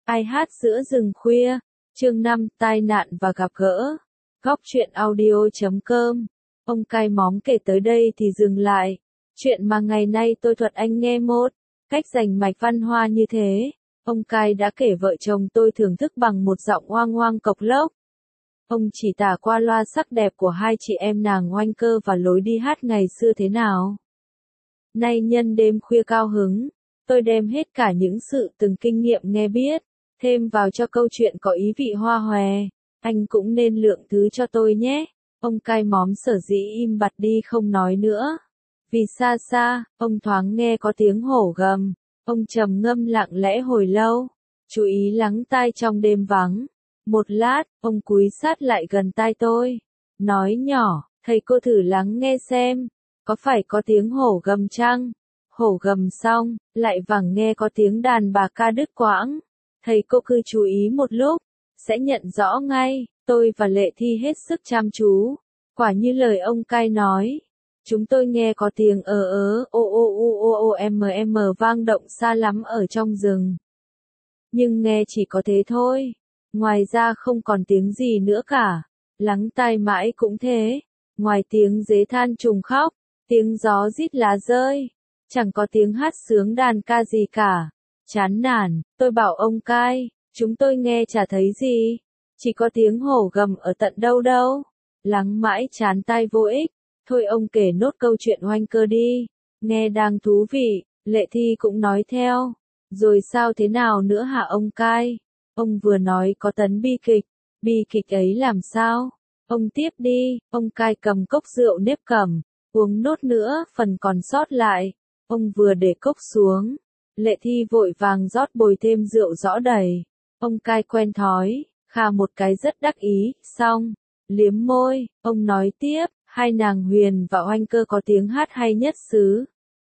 Ai hát giữa rừng khuya, chương 5, tai nạn và gặp gỡ. Góc truyện audio.com. Ông cai móm kể tới đây thì dừng lại. Chuyện mà ngày nay tôi thuật anh nghe một cách rành mạch văn hoa như thế. Ông cai đã kể vợ chồng tôi thưởng thức bằng một giọng oang oang cộc lốc. Ông chỉ tả qua loa sắc đẹp của hai chị em nàng Oanh Cơ và lối đi hát ngày xưa thế nào. Nay nhân đêm khuya cao hứng, tôi đem hết cả những sự từng kinh nghiệm nghe biết, thêm vào cho câu chuyện có ý vị hoa hòe. Anh cũng nên lượng thứ cho tôi nhé. Ông cai móm sở dĩ im bặt đi không nói nữa. Vì xa xa, ông thoáng nghe có tiếng hổ gầm. Ông trầm ngâm lặng lẽ hồi lâu, chú ý lắng tai trong đêm vắng. Một lát, ông cúi sát lại gần tai tôi, nói nhỏ, thầy cô thử lắng nghe xem, có phải có tiếng hổ gầm chăng? Hổ gầm xong, lại vẳng nghe có tiếng đàn bà ca đứt quãng. Thầy cô cứ chú ý một lúc, sẽ nhận rõ ngay. Tôi và Lệ Thi hết sức chăm chú. Quả như lời ông cai nói. Chúng tôi nghe có tiếng vang động xa lắm ở trong rừng. Nhưng nghe chỉ có thế thôi. Ngoài ra không còn tiếng gì nữa cả. Lắng tai mãi cũng thế. Ngoài tiếng dế than trùng khóc, tiếng gió rít lá rơi, chẳng có tiếng hát sướng đàn ca gì cả. Chán nản, tôi bảo ông cai, chúng tôi nghe chả thấy gì. Chỉ có tiếng hổ gầm ở tận đâu đâu. Lắng mãi chán tai vô ích. Thôi ông kể nốt câu chuyện Oanh Cơ đi. Nghe đang thú vị. Lệ Thi cũng nói theo. Rồi sao thế nào nữa hả ông cai? Ông vừa nói có tấn bi kịch. Bi kịch ấy làm sao? Ông tiếp đi. Ông cai cầm cốc rượu nếp cầm. Uống nốt nữa phần còn sót lại. Ông vừa để cốc xuống. Lệ Thi vội vàng rót bồi thêm rượu rõ đầy. Ông cai quen thói, khà một cái rất đắc ý, xong, liếm môi, ông nói tiếp, hai nàng Huyền và Oanh Cơ có tiếng hát hay nhất xứ.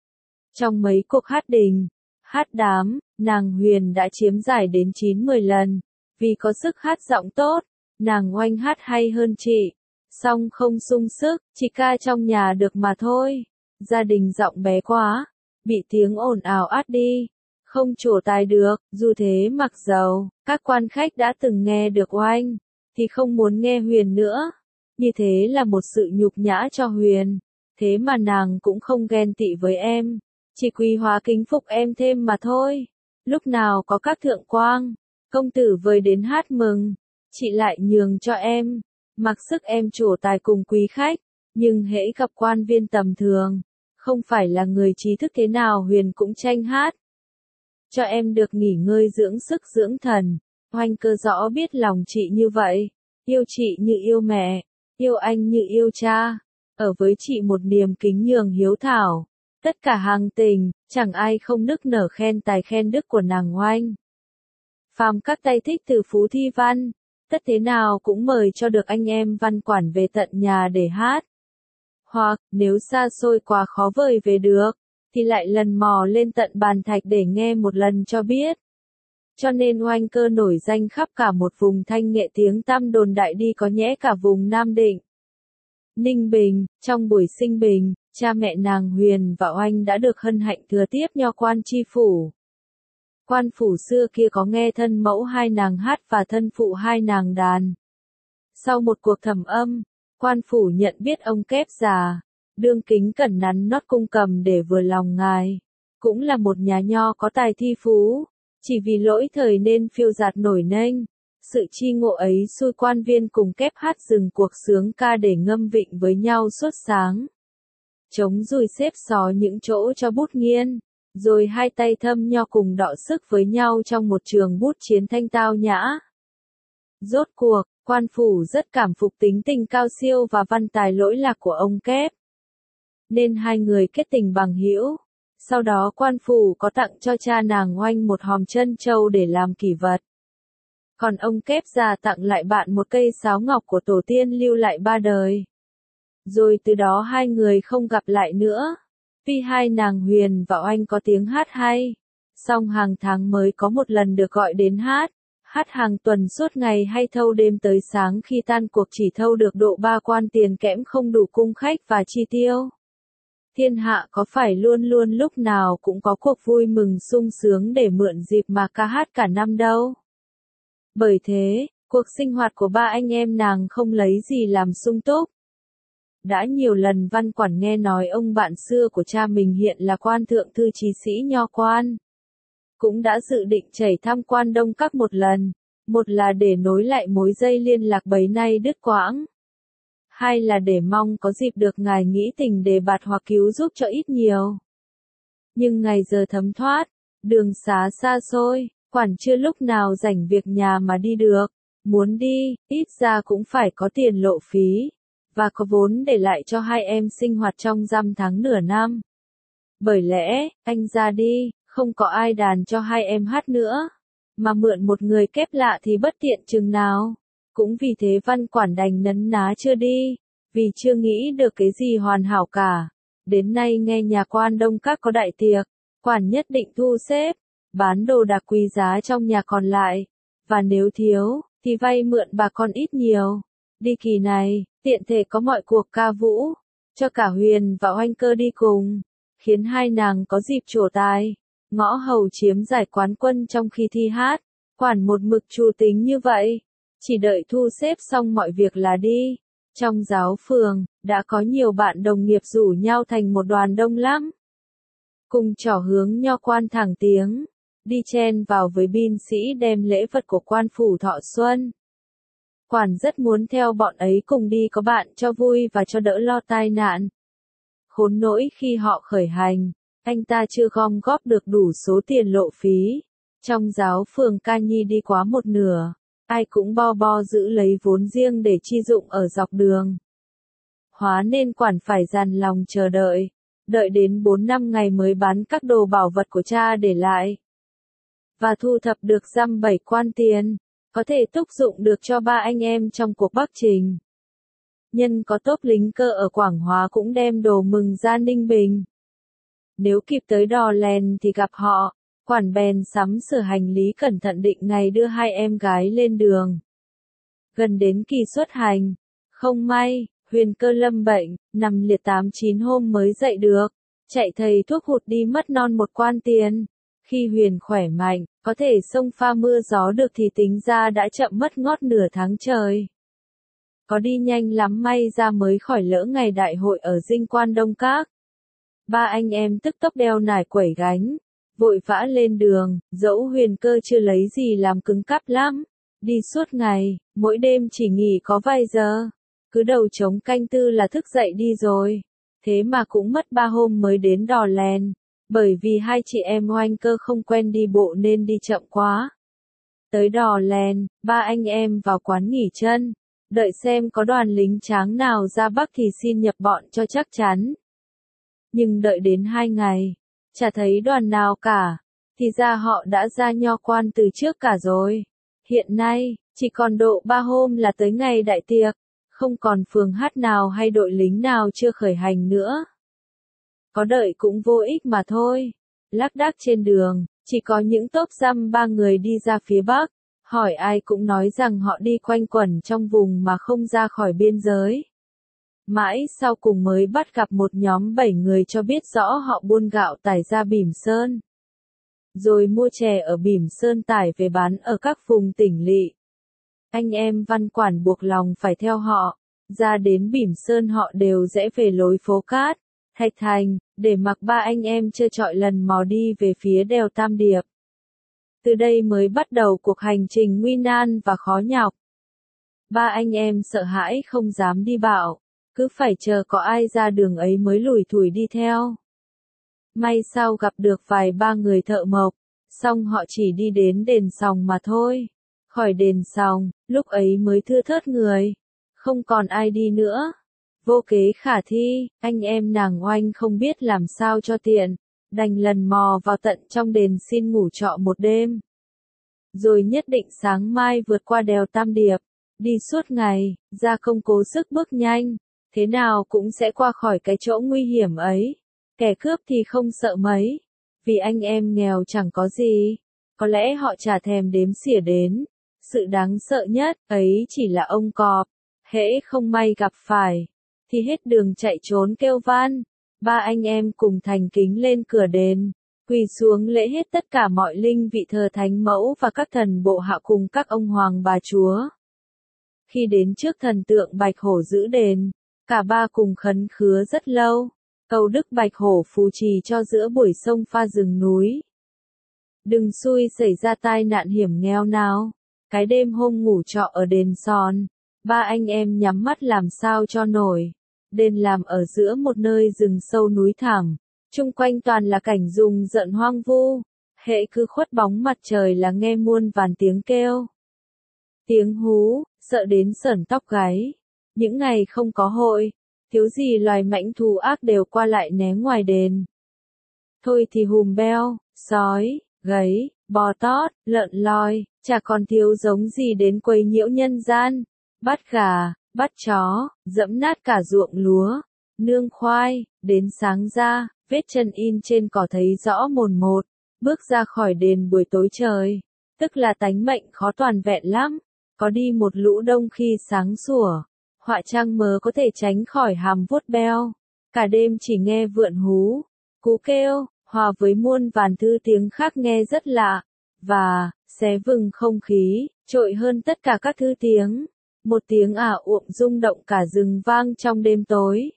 Trong mấy cuộc hát đình, hát đám, nàng Huyền đã chiếm giải đến 9-10 lần, vì có sức hát giọng tốt, nàng Oanh hát hay hơn chị, song không sung sức, chỉ ca trong nhà được mà thôi. Gia đình giọng bé quá, bị tiếng ồn ào át đi. Không trổ tài được, dù thế mặc dầu, các quan khách đã từng nghe được Oanh, thì không muốn nghe Huyền nữa. Như thế là một sự nhục nhã cho Huyền, thế mà nàng cũng không ghen tị với em, chỉ quý hóa kính phục em thêm mà thôi. Lúc nào có các thượng quang, công tử vời đến hát mừng, chị lại nhường cho em, mặc sức em trổ tài cùng quý khách, nhưng hễ gặp quan viên tầm thường, không phải là người trí thức thế nào Huyền cũng tranh hát. Cho em được nghỉ ngơi dưỡng sức dưỡng thần. Oanh Cơ rõ biết lòng chị như vậy. Yêu chị như yêu mẹ. Yêu anh như yêu cha. Ở với chị một niềm kính nhường hiếu thảo. Tất cả hàng tình, chẳng ai không nức nở khen tài khen đức của nàng Oanh. Phàm các tay thích từ phú thi văn, tất thế nào cũng mời cho được anh em văn quản về tận nhà để hát. Hoặc, nếu xa xôi quá khó vời về được, thì lại lần mò lên tận bàn thạch để nghe một lần cho biết. Cho nên Oanh Cơ nổi danh khắp cả một vùng thanh nghệ, tiếng tăm đồn đại đi có nhẽ cả vùng Nam Định. Ninh Bình, trong buổi sinh bình, cha mẹ nàng Huyền và Oanh đã được hân hạnh thừa tiếp nho quan tri phủ. Quan phủ xưa kia có nghe thân mẫu hai nàng hát và thân phụ hai nàng đàn. Sau một cuộc thẩm âm, quan phủ nhận biết ông kép già, đương kính cẩn nắn nót cung cầm để vừa lòng ngài. Cũng là một nhà nho có tài thi phú, chỉ vì lỗi thời nên phiêu dạt nổi nênh. Sự chi ngộ ấy xui quan viên cùng kép hát dừng cuộc sướng ca để ngâm vịnh với nhau suốt sáng. Chống dùi xếp xó những chỗ cho bút nghiên, rồi hai tay thâm nho cùng đọ sức với nhau trong một trường bút chiến thanh tao nhã. Rốt cuộc, quan phủ rất cảm phục tính tình cao siêu và văn tài lỗi lạc của ông kép. Nên hai người kết tình bằng hữu. Sau đó quan phủ có tặng cho cha nàng Oanh một hòm trân châu để làm kỷ vật. Còn ông kép già tặng lại bạn một cây sáo ngọc của tổ tiên lưu lại 3 đời. Rồi từ đó hai người không gặp lại nữa. Vì hai nàng Huyền và Oanh có tiếng hát hay, song hàng tháng mới có một lần được gọi đến hát. Hát hàng tuần suốt ngày hay thâu đêm tới sáng, khi tan cuộc chỉ thâu được độ 3 quan tiền kẽm không đủ cung khách và chi tiêu. Thiên hạ có phải luôn luôn lúc nào cũng có cuộc vui mừng sung sướng để mượn dịp mà ca hát cả năm đâu. Bởi thế, cuộc sinh hoạt của ba anh em nàng không lấy gì làm sung túc. Đã nhiều lần Văn Quản nghe nói ông bạn xưa của cha mình hiện là quan thượng thư chí sĩ nho quan. Cũng đã dự định chảy thăm Quan Đông Các một lần, một là để nối lại mối dây liên lạc bấy nay đứt quãng. Hai là để mong có dịp được ngài nghĩ tình đề bạt hoặc cứu giúp cho ít nhiều. Nhưng ngày giờ thấm thoát, đường xá xa xôi, Quản chưa lúc nào rảnh việc nhà mà đi được. Muốn đi, ít ra cũng phải có tiền lộ phí, và có vốn để lại cho hai em sinh hoạt trong dăm tháng nửa năm. Bởi lẽ, anh ra đi, không có ai đàn cho hai em hát nữa, mà mượn một người kép lạ thì bất tiện chừng nào. Cũng vì thế Văn Quản đành nấn ná chưa đi, vì chưa nghĩ được cái gì hoàn hảo cả. Đến nay nghe nhà Quan Đông Các có đại tiệc, Quản nhất định thu xếp, bán đồ đạc quý giá trong nhà còn lại, và nếu thiếu, thì vay mượn bà con ít nhiều. Đi kỳ này, tiện thể có mọi cuộc ca vũ, cho cả Huyền và Oanh Cơ đi cùng, khiến hai nàng có dịp trổ tài, ngõ hầu chiếm giải quán quân trong khi thi hát. Quản một mực chủ tính như vậy, chỉ đợi thu xếp xong mọi việc là đi. Trong giáo phường, đã có nhiều bạn đồng nghiệp rủ nhau thành một đoàn đông lắm. Cùng trỏ hướng nho quan thẳng tiếng, đi chen vào với binh sĩ đem lễ vật của quan phủ thọ xuân. Quản rất muốn theo bọn ấy cùng đi có bạn cho vui và cho đỡ lo tai nạn. Khốn nỗi khi họ khởi hành, anh ta chưa gom góp được đủ số tiền lộ phí. Trong giáo phường ca nhi đi quá một nửa, ai cũng bo bo giữ lấy vốn riêng để chi dụng ở dọc đường. Hóa nên Quản phải dằn lòng chờ đợi, đợi đến 4-5 ngày mới bán các đồ bảo vật của cha để lại. Và thu thập được dăm 7 quan tiền, có thể túc dụng được cho ba anh em trong cuộc Bắc Trình. Nhân có tốp lính cơ ở Quảng Hóa cũng đem đồ mừng ra Ninh Bình. Nếu kịp tới Đò Lèn thì gặp họ, Quản bèn sắm sửa hành lý cẩn thận định ngày đưa hai em gái lên đường. Gần đến kỳ xuất hành, không may, Huyền Cơ lâm bệnh, nằm liệt 8-9 hôm mới dậy được, chạy thầy thuốc hụt đi mất non một quan tiền. Khi Huyền khỏe mạnh, có thể xông pha mưa gió được thì tính ra đã chậm mất ngót nửa tháng trời. Có đi nhanh lắm may ra mới khỏi lỡ ngày đại hội ở dinh Quan Đông Các. Ba anh em tức tốc đeo nải quẩy gánh, vội vã lên đường, dẫu Huyền Cơ chưa lấy gì làm cứng cáp lắm. Đi suốt ngày, mỗi đêm chỉ nghỉ có vài giờ. Cứ đầu trống canh tư là thức dậy đi rồi. Thế mà cũng mất 3 hôm mới đến Đò Lèn. Bởi vì hai chị em Oanh Cơ không quen đi bộ nên đi chậm quá. Tới Đò Lèn, ba anh em vào quán nghỉ chân, đợi xem có đoàn lính tráng nào ra Bắc thì xin nhập bọn cho chắc chắn. Nhưng đợi đến 2 ngày, chả thấy đoàn nào cả, thì ra họ đã ra nho quan từ trước cả rồi. Hiện nay, chỉ còn độ 3 hôm là tới ngày đại tiệc, không còn phường hát nào hay đội lính nào chưa khởi hành nữa. Có đợi cũng vô ích mà thôi. Lác đác trên đường, chỉ có những tốp dăm 3 người đi ra phía Bắc, hỏi ai cũng nói rằng họ đi quanh quẩn trong vùng mà không ra khỏi biên giới. Mãi sau cùng mới bắt gặp một nhóm 7 người cho biết rõ họ buôn gạo tải ra Bỉm Sơn. Rồi mua chè ở Bỉm Sơn tải về bán ở các vùng tỉnh lỵ. Anh em Văn Quản buộc lòng phải theo họ, ra đến Bỉm Sơn họ đều rẽ về lối phố Cát, Thạch Thành, để mặc ba anh em trơ trọi lần mò đi về phía đèo Tam Điệp. Từ đây mới bắt đầu cuộc hành trình nguy nan và khó nhọc. Ba anh em sợ hãi không dám đi bạo, cứ phải chờ có ai ra đường ấy mới lủi thủi đi theo. May sao gặp được vài ba người thợ mộc, xong họ chỉ đi đến đền Sòng mà thôi. Khỏi đền Sòng, lúc ấy mới thưa thớt người, không còn ai đi nữa. Vô kế khả thi, anh em nàng Oanh không biết làm sao cho tiện, đành lần mò vào tận trong đền xin ngủ trọ một đêm. Rồi nhất định sáng mai vượt qua đèo Tam Điệp, đi suốt ngày, ra công cố sức bước nhanh, thế nào cũng sẽ qua khỏi cái chỗ nguy hiểm ấy. Kẻ cướp thì không sợ mấy, vì anh em nghèo chẳng có gì, có lẽ họ chả thèm đếm xỉa đến. Sự đáng sợ nhất ấy chỉ là ông cọp, hễ không may gặp phải, thì hết đường chạy trốn kêu van. Ba anh em cùng thành kính lên cửa đền, quỳ xuống lễ hết tất cả mọi linh vị thờ thánh mẫu và các thần bộ hạ cùng các ông hoàng bà chúa. Khi đến trước thần tượng Bạch Hổ giữ đền, cả ba cùng khấn khứa rất lâu, cầu Đức Bạch Hổ phù trì cho giữa buổi sông pha rừng núi. Đừng xui xảy ra tai nạn hiểm nghèo nào. Cái đêm hôm ngủ trọ ở đền Son, ba anh em nhắm mắt làm sao cho nổi. Đền làm ở giữa một nơi rừng sâu núi thẳm, chung quanh toàn là cảnh rùng rợn hoang vu, hễ cứ khuất bóng mặt trời là nghe muôn vàn tiếng kêu. Tiếng hú, sợ đến sởn tóc gáy. Những ngày không có hội, thiếu gì loài mãnh thú ác đều qua lại né ngoài đền. Thôi thì hùm beo, sói, gáy, bò tót, lợn loi, chả còn thiếu giống gì đến quấy nhiễu nhân gian. Bắt gà, bắt chó, dẫm nát cả ruộng lúa, nương khoai, đến sáng ra, vết chân in trên cỏ thấy rõ mồn một, bước ra khỏi đền buổi tối trời, tức là tánh mệnh khó toàn vẹn lắm, có đi một lũ đông khi sáng sủa, họa trăng mớ có thể tránh khỏi hàm vuốt beo, cả đêm chỉ nghe vượn hú, cú kêu, hòa với muôn vàn thứ tiếng khác nghe rất lạ, và, xé vừng không khí, trội hơn tất cả các thứ tiếng. Một tiếng ả uộng rung động cả rừng vang trong đêm tối.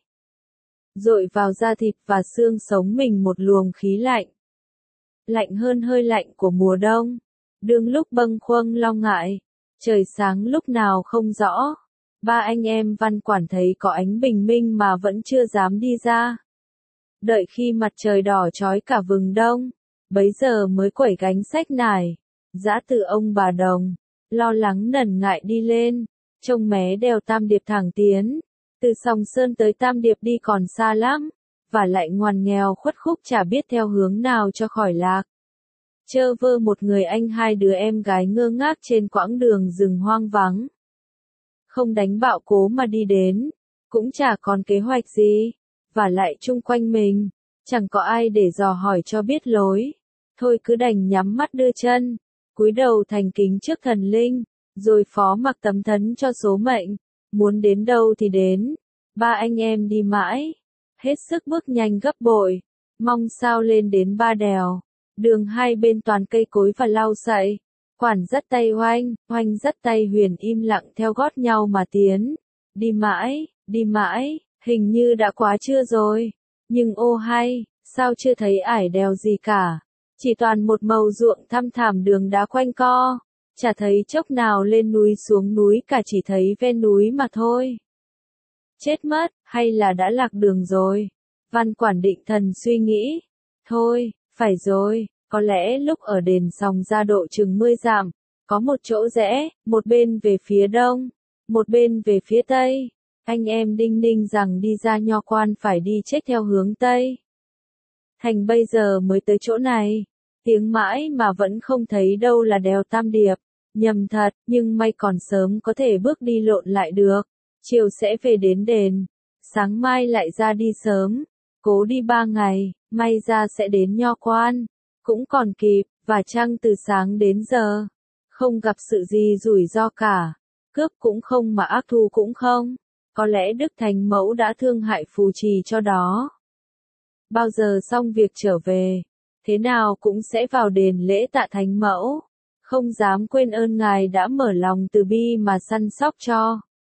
Dội vào da thịt và xương sống mình một luồng khí lạnh. Lạnh hơn hơi lạnh của mùa đông. Đương lúc bâng khuâng lo ngại. Trời sáng lúc nào không rõ. Ba anh em Văn Quản thấy có ánh bình minh mà vẫn chưa dám đi ra. Đợi khi mặt trời đỏ chói cả vừng đông. Bấy giờ mới quẩy gánh xách nải. Dã từ ông bà Đồng. Lo lắng nần ngại đi lên. Trông mé đèo Tam Điệp thẳng tiến, từ Sòng Sơn tới Tam Điệp đi còn xa lắm, và lại ngoằn nghèo khuất khúc chả biết theo hướng nào cho khỏi lạc. Chơ vơ một người anh hai đứa em gái ngơ ngác trên quãng đường rừng hoang vắng. Không đánh bạo cố mà đi đến, cũng chả còn kế hoạch gì, và lại chung quanh mình, chẳng có ai để dò hỏi cho biết lối. Thôi cứ đành nhắm mắt đưa chân, cúi đầu thành kính trước thần linh. Rồi phó mặc tấm thấn cho số mệnh, muốn đến đâu thì đến. Ba anh em đi mãi, hết sức bước nhanh gấp bội, mong sao lên đến ba đèo. Đường hai bên toàn cây cối và lau sậy, quản dắt tay Oanh, Oanh dắt tay Huyền im lặng theo gót nhau mà tiến. Đi mãi, hình như đã quá trưa rồi. Nhưng ô hay, sao chưa thấy ải đèo gì cả. Chỉ toàn một màu ruộng thăm thảm đường đá quanh co. Chả thấy chốc nào lên núi xuống núi cả, chỉ thấy ven núi mà thôi. Chết mất, hay là đã lạc đường rồi? Văn Quản định thần suy nghĩ. Thôi, phải rồi, có lẽ lúc ở đền Sòng ra độ chừng 10 dặm, có một chỗ rẽ, một bên về phía đông, một bên về phía tây. Anh em đinh ninh rằng đi ra Nho Quan phải đi chết theo hướng tây. Thành bây giờ mới tới chỗ này. Tiếng mãi mà vẫn không thấy đâu là đèo Tam Điệp. Nhầm thật, nhưng may còn sớm có thể bước đi lộn lại được. Chiều sẽ về đến đền. Sáng mai lại ra đi sớm. Cố đi 3 ngày, may ra sẽ đến Nho Quan. Cũng còn kịp, và chăng từ sáng đến giờ. Không gặp sự gì rủi ro cả. Cướp cũng không mà ác thù cũng không. Có lẽ Đức Thánh Mẫu đã thương hại phù trì cho đó. Bao giờ xong việc trở về, thế nào cũng sẽ vào đền lễ tạ Thánh Mẫu. Không dám quên ơn Ngài đã mở lòng từ bi mà săn sóc cho.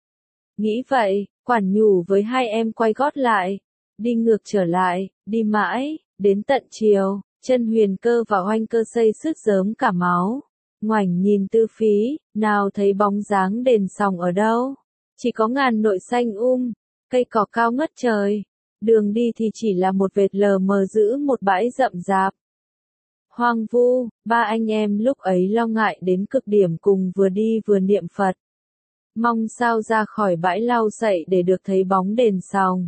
Nghĩ vậy, Quản nhủ với hai em quay gót lại. Đi ngược trở lại, đi mãi, đến tận chiều, chân Huyền Cơ và Oanh Cơ xây sứt rớm cả máu. Ngoảnh nhìn tư phí, nào thấy bóng dáng đền Sòng ở đâu. Chỉ có ngàn nội xanh cây cỏ cao ngất trời. Đường đi thì chỉ là một vệt lờ mờ giữa một bãi rậm rạp. Hoang vu, ba anh em lúc ấy lo ngại đến cực điểm cùng vừa đi vừa niệm Phật. Mong sao ra khỏi bãi lau sậy để được thấy bóng đền Sòng.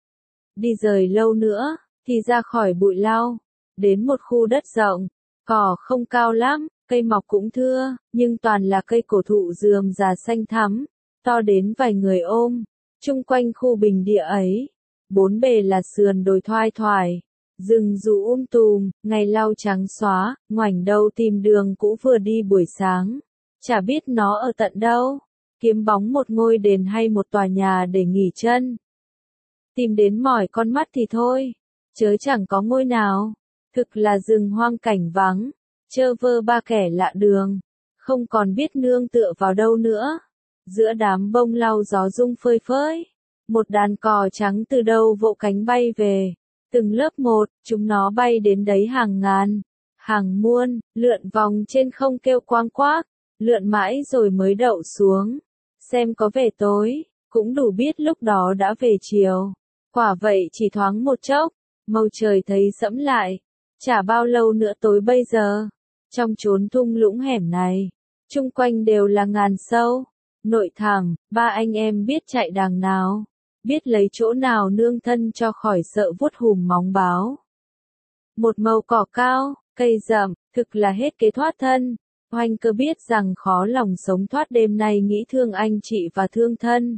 Đi rời lâu nữa, thì ra khỏi bụi lau, đến một khu đất rộng, cỏ không cao lắm, cây mọc cũng thưa, nhưng toàn là cây cổ thụ rườm rà xanh thắm, to đến vài người ôm. Chung quanh khu bình địa ấy, bốn bề là sườn đồi thoai thoải. Rừng rú tùm, ngày lau trắng xóa, ngoảnh đầu tìm đường cũ vừa đi buổi sáng. Chả biết nó ở tận đâu, kiếm bóng một ngôi đền hay một tòa nhà để nghỉ chân. Tìm đến mỏi con mắt thì thôi, chớ chẳng có ngôi nào. Thực là rừng hoang cảnh vắng, trơ vơ ba kẻ lạ đường, không còn biết nương tựa vào đâu nữa. Giữa đám bông lau gió rung phơi phới, một đàn cò trắng từ đâu vỗ cánh bay về, từng lớp một, chúng nó bay đến đấy hàng ngàn, hàng muôn, lượn vòng trên không kêu quang quác, lượn mãi rồi mới đậu xuống. Xem có về tối, cũng đủ biết lúc đó đã về chiều. Quả vậy chỉ thoáng một chốc, màu trời thấy sẫm lại, chả bao lâu nữa tối bây giờ. Trong chốn thung lũng hẻm này, chung quanh đều là ngàn sâu, nội thẳng, ba anh em biết chạy đằng nào, biết lấy chỗ nào nương thân cho khỏi sợ vuốt hùm móng báo. Một màu cỏ cao, cây rậm, thực là hết kế thoát thân. Oanh Cơ biết rằng khó lòng sống thoát đêm nay, nghĩ thương anh chị và thương thân,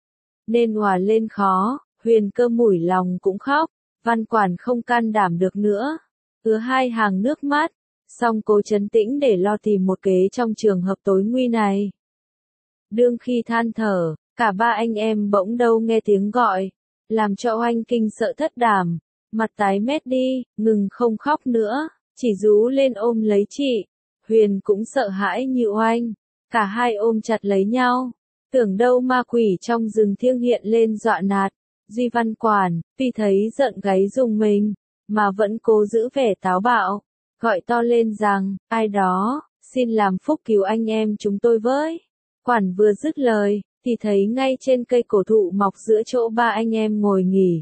nên òa lên khó. Huyền Cơ mủi lòng cũng khóc, Văn Quản không can đảm được nữa, ứa hai hàng nước mắt, song cố trấn tĩnh để lo tìm một kế trong trường hợp tối nguy này. Đương khi than thở, cả ba anh em bỗng đâu nghe tiếng gọi, làm cho Oanh kinh sợ thất đảm, mặt tái mét đi, ngừng không khóc nữa, chỉ rú lên ôm lấy chị. Huyền cũng sợ hãi như Oanh, cả hai ôm chặt lấy nhau, tưởng đâu ma quỷ trong rừng thiêng hiện lên dọa nạt. Duy Văn Quản, vì thấy giận gáy rùng mình, mà vẫn cố giữ vẻ táo bạo, gọi to lên rằng, ai đó, xin làm phúc cứu anh em chúng tôi với. Quản vừa dứt lời, thì thấy ngay trên cây cổ thụ mọc giữa chỗ ba anh em ngồi nghỉ,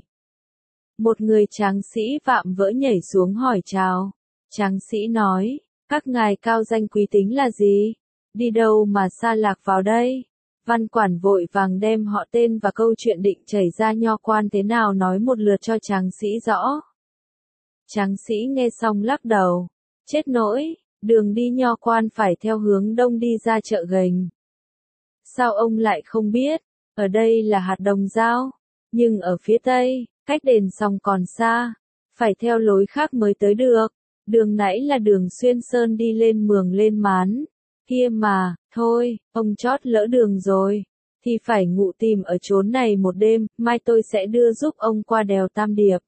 một người tráng sĩ vạm vỡ nhảy xuống hỏi chào. Tráng sĩ nói, các ngài cao danh quý tính là gì? Đi đâu mà sa lạc vào đây? Văn Quản vội vàng đem họ tên và câu chuyện định chảy ra nho quan thế nào nói một lượt cho tráng sĩ rõ. Tráng sĩ nghe xong lắc đầu, chết nỗi, đường đi nho quan phải theo hướng đông đi ra chợ Gành. Sao ông lại không biết, ở đây là hạt Đồng Dao, nhưng ở phía tây, cách đền Sòng còn xa, phải theo lối khác mới tới được. Đường nãy là đường xuyên sơn đi lên Mường lên Mán. Kia mà, thôi, ông chót lỡ đường rồi, thì phải ngụ tìm ở chốn này một đêm, mai tôi sẽ đưa giúp ông qua đèo Tam Điệp.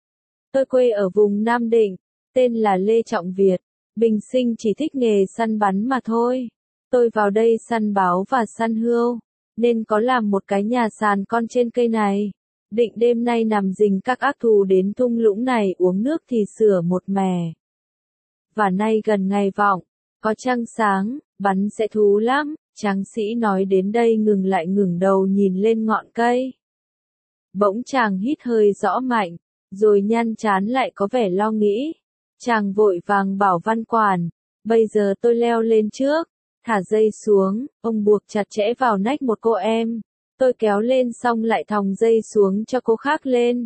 Tôi quê ở vùng Nam Định, tên là Lê Trọng Việt, bình sinh chỉ thích nghề săn bắn mà thôi. Tôi vào đây săn báo và săn hươu, nên có làm một cái nhà sàn con trên cây này. Định đêm nay nằm rình các ác thù đến thung lũng này uống nước thì sửa một mẻ. Và nay gần ngày vọng, có trăng sáng, bắn sẽ thú lắm. Tráng sĩ nói đến đây ngừng lại ngẩng đầu nhìn lên ngọn cây. Bỗng chàng hít hơi rõ mạnh, rồi nhăn trán lại có vẻ lo nghĩ. Chàng vội vàng bảo Văn Quản, bây giờ tôi leo lên trước, thả dây xuống, ông buộc chặt chẽ vào nách một cô em. Tôi kéo lên xong lại thòng dây xuống cho cô khác lên.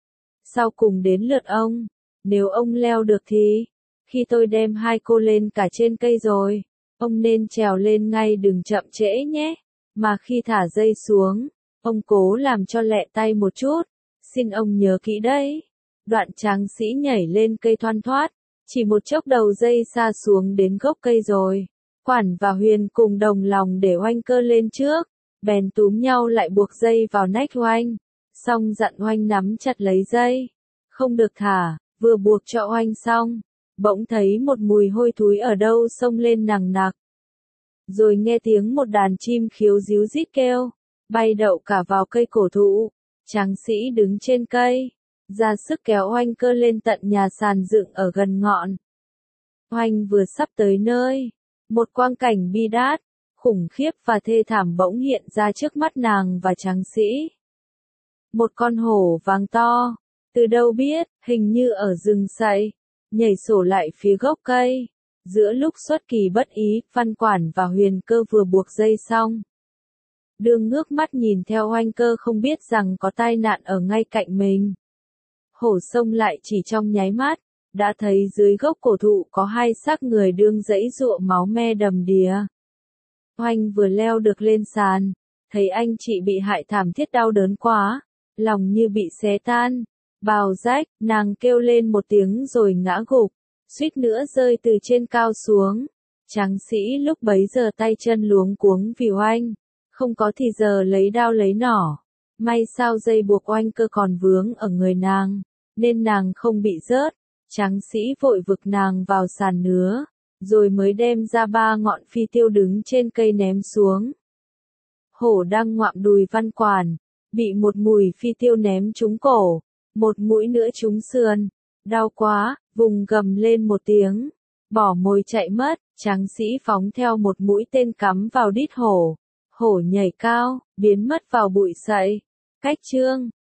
Sau cùng đến lượt ông, nếu ông leo được thì, khi tôi đem hai cô lên cả trên cây rồi, ông nên trèo lên ngay đừng chậm trễ nhé. Mà khi thả dây xuống, ông cố làm cho lẹ tay một chút, xin ông nhớ kỹ đấy. Đoạn tráng sĩ nhảy lên cây thoăn thoắt, chỉ một chốc đầu dây xa xuống đến gốc cây rồi. Quản và Huyền cùng đồng lòng để Oanh Cơ lên trước, bèn túm nhau lại buộc dây vào nách Oanh, xong dặn Oanh nắm chặt lấy dây, không được thả. Vừa buộc cho Oanh xong, bỗng thấy một mùi hôi thối ở đâu xông lên nằng nặc. Rồi nghe tiếng một đàn chim khiếu ríu rít kêu, bay đậu cả vào cây cổ thụ. Tráng sĩ đứng trên cây, ra sức kéo Oanh Cơ lên tận nhà sàn dựng ở gần ngọn. Oanh vừa sắp tới nơi, một quang cảnh bi đát, khủng khiếp và thê thảm bỗng hiện ra trước mắt nàng và tráng sĩ. Một con hổ vàng to, từ đâu biết, hình như ở rừng sậy, nhảy sổ lại phía gốc cây. Giữa lúc xuất kỳ bất ý, Văn Quản và Huyền Cơ vừa buộc dây xong, đương ngước mắt nhìn theo Oanh Cơ không biết rằng có tai nạn ở ngay cạnh mình. Hổ xông lại chỉ trong nháy mắt, đã thấy dưới gốc cổ thụ có hai xác người đương giãy giụa máu me đầm đìa. Oanh vừa leo được lên sàn, thấy anh chị bị hại thảm thiết đau đớn quá, lòng như bị xé tan, bào rách, nàng kêu lên một tiếng rồi ngã gục, suýt nữa rơi từ trên cao xuống. Tráng sĩ lúc bấy giờ tay chân luống cuống vì Oanh, không có thì giờ lấy đao lấy nỏ. May sao dây buộc Oanh Cơ còn vướng ở người nàng, nên nàng không bị rớt, Tráng sĩ vội vực nàng vào sàn nứa, rồi mới đem ra 3 ngọn phi tiêu đứng trên cây ném xuống. Hổ đang ngoạm đùi Văn Quản, bị một mũi phi tiêu ném trúng cổ, một mũi nữa trúng sườn, đau quá, vùng gầm lên một tiếng, bỏ mồi chạy mất. Tráng sĩ phóng theo một mũi tên cắm vào đít hổ, hổ nhảy cao, biến mất vào bụi sậy. Cách chương